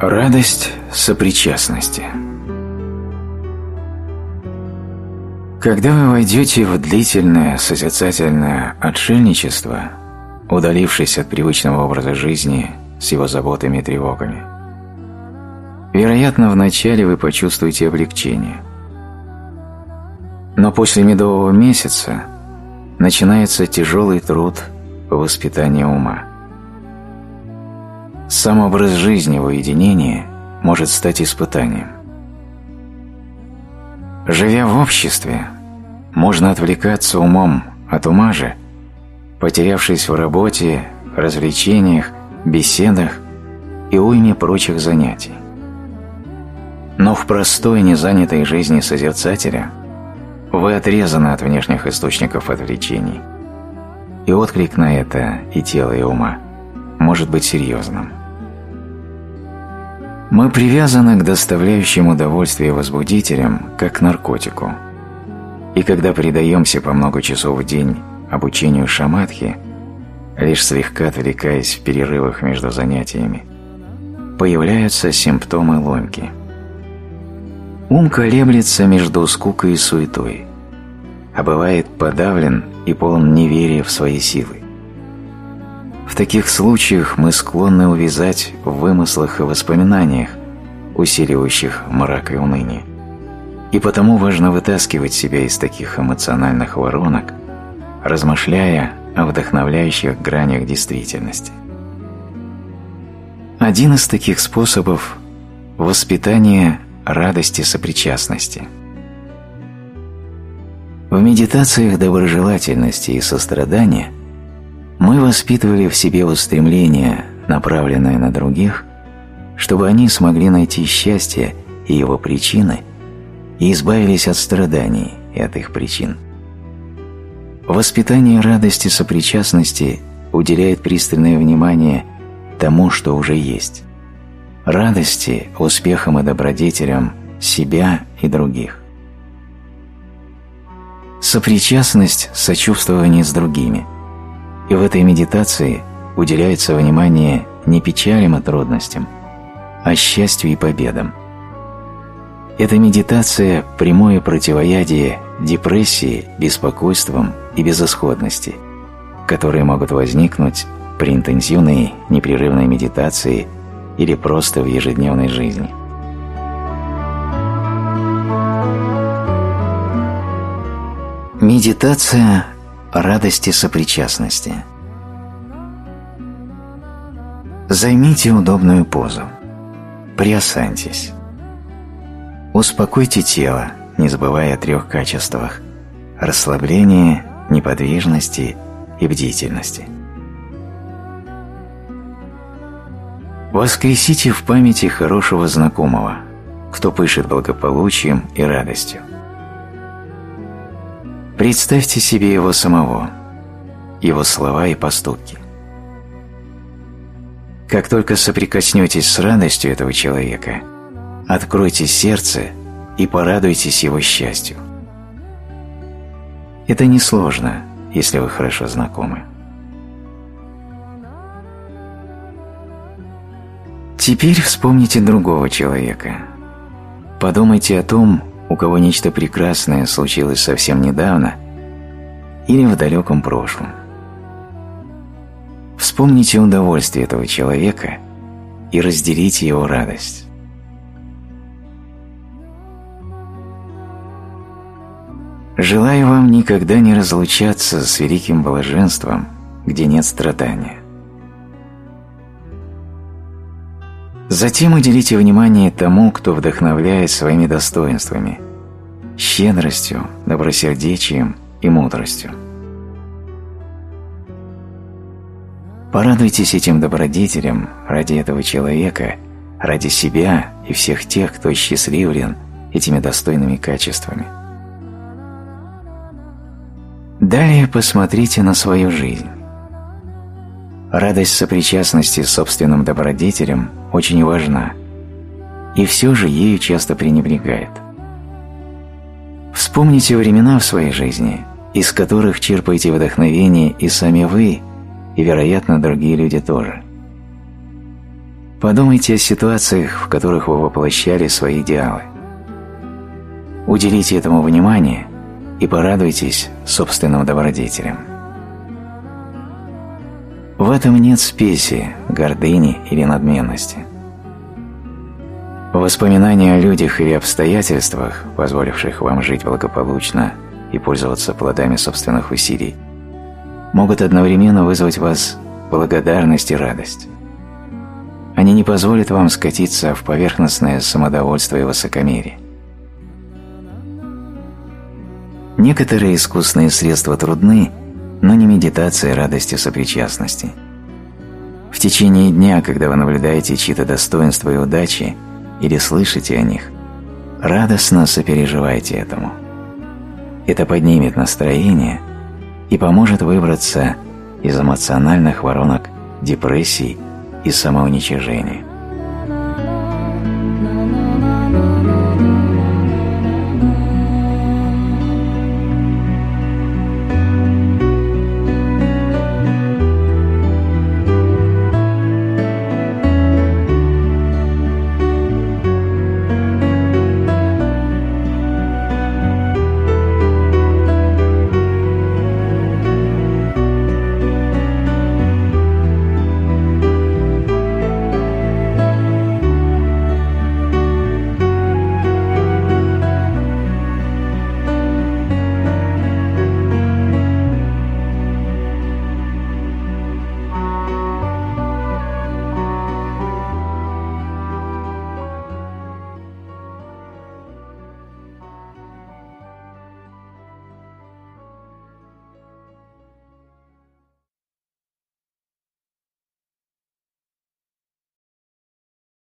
Радость сопричастности. Когда вы войдете в длительное созерцательное отшельничество, удалившись от привычного образа жизни с его заботами и тревогами, вероятно, вначале вы почувствуете облегчение. Но после медового месяца начинается тяжелый труд по воспитанию ума. Сам образ жизни в уединении может стать испытанием. Живя в обществе, можно отвлекаться умом от ума же, потерявшись в работе, развлечениях, беседах и уйме прочих занятий. Но в простой, незанятой жизни созерцателя вы отрезаны от внешних источников отвлечений, и отклик на это и тела, и ума может быть серьезным. Мы привязаны к доставляющим удовольствие возбудителям, как к наркотику, и когда предаемся по много часов в день обучению шаматхи, лишь слегка отвлекаясь в перерывах между занятиями, появляются симптомы ломки. Ум колеблется между скукой и суетой, а бывает подавлен и полон неверия в свои силы. В таких случаях мы склонны увязать в вымыслах и воспоминаниях, усиливающих мрак и уныние, и потому важно вытаскивать себя из таких эмоциональных воронок, размышляя о вдохновляющих гранях действительности. Один из таких способов – воспитание радости сопричастности. В медитациях доброжелательности и сострадания мы воспитывали в себе устремление, направленное на других, чтобы они смогли найти счастье и его причины и избавились от страданий и от их причин. Воспитание радости сопричастности уделяет пристальное внимание тому, что уже есть, радости, успехам и добродетелям себя и других. Сопричастность – сочувствование с другими, и в этой медитации уделяется внимание не печалям и трудностям, а счастью и победам. Эта медитация – прямое противоядие депрессии, беспокойствам и безысходности, которые могут возникнуть при интенсивной непрерывной медитации или просто в ежедневной жизни. Медитация радости сопричастности. Займите удобную позу. Приосаньтесь. Успокойте тело, не забывая о 3 качествах – расслаблении, неподвижности и бдительности. Воскресите в памяти хорошего знакомого, кто пышет благополучием и радостью. Представьте себе его самого, его слова и поступки. Как только соприкоснетесь с радостью этого человека, откройте сердце и порадуйтесь его счастью. Это несложно, если вы хорошо знакомы. Теперь вспомните другого человека. Подумайте о том, у кого нечто прекрасное случилось совсем недавно или в далеком прошлом. Вспомните удовольствие этого человека и разделите его радость. Желаю вам никогда не разлучаться с великим блаженством, где нет страдания. Затем уделите внимание тому, кто вдохновляет своими достоинствами, щедростью, добросердечием и мудростью. Порадуйтесь этим добродетелем ради этого человека, ради себя и всех тех, кто осчастливлен этими достойными качествами. Далее посмотрите на свою жизнь. Радость сопричастности с собственным добродетелем очень важна, и все же ею часто пренебрегает. Вспомните времена в своей жизни, из которых черпаете вдохновение и сами вы, и, вероятно, другие люди тоже. Подумайте о ситуациях, в которых вы воплощали свои идеалы. Уделите этому внимание и порадуйтесь собственным добродетелям. В этом нет спеси, гордыни или надменности. Воспоминания о людях или обстоятельствах, позволивших вам жить благополучно и пользоваться плодами собственных усилий, могут одновременно вызвать в вас благодарность и радость. Они не позволят вам скатиться в поверхностное самодовольство и высокомерие. Некоторые искусственные средства трудны, но не медитация радости сопричастности. В течение дня, когда вы наблюдаете чьи-то достоинства и удачи или слышите о них, радостно сопереживайте этому. Это поднимет настроение и поможет выбраться из эмоциональных воронок депрессий и самоуничижения.